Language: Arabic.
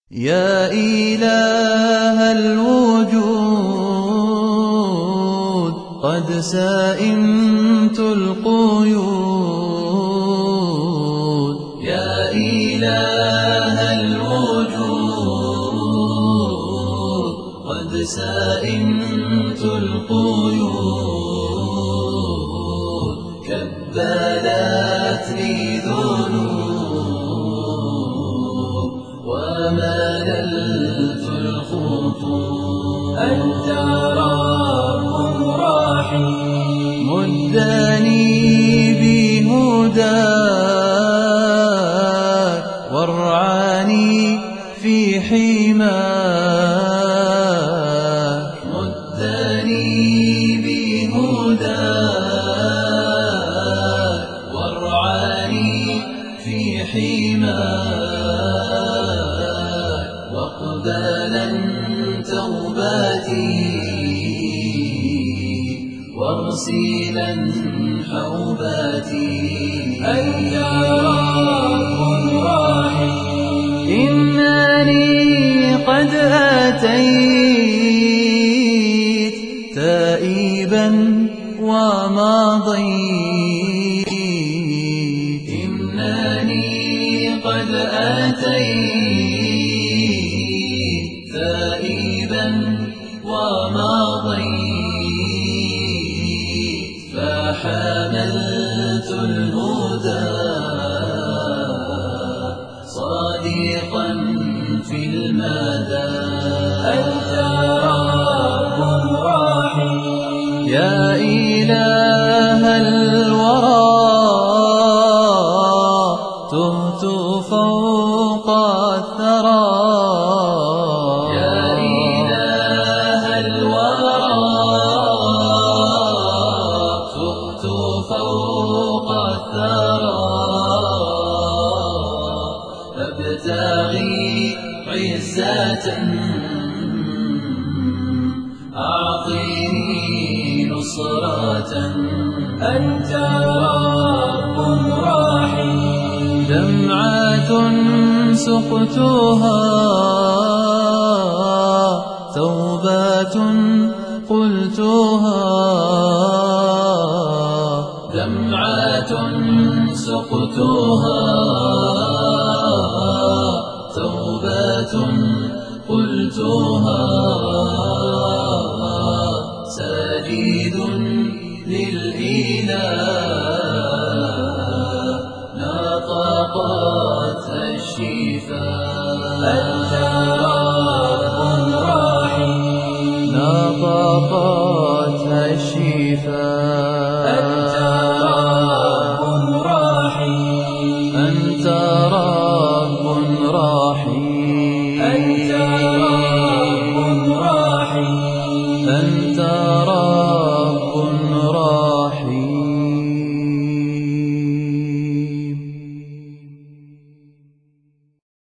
يا إله الوجود قد سئمت القيود. يا إله الوجود قد سئمت القيود. كبلتني ذنوب ومللت الخطوب. أنت رب رحيم مدني بهداك وارعاني في حماك. مدني بهداك وارعاني في حماك. واقبلا توبتي واغسلا حوبتي. أنت رب رحيم إنني قد أتيت تائبا ومضيت. إنني قد أتيت تائبا ومضيت. فحملت الهدى صادقا في المدى. أنت رب رحيم يا إله الورى تهت فوق الثرى. يا إله الورى تهت فوق الثرى. فابتغي عزة أعطني نصرة. أنت رب رحيم دمعة سقتها توبة قلتها. دمعة سقتها توبة قلتها. ساجد للإله نطقتها الشفاء. أنت رب رحيم نطقتها الشفاء. أنت رب رحيم أنت رب رحيم.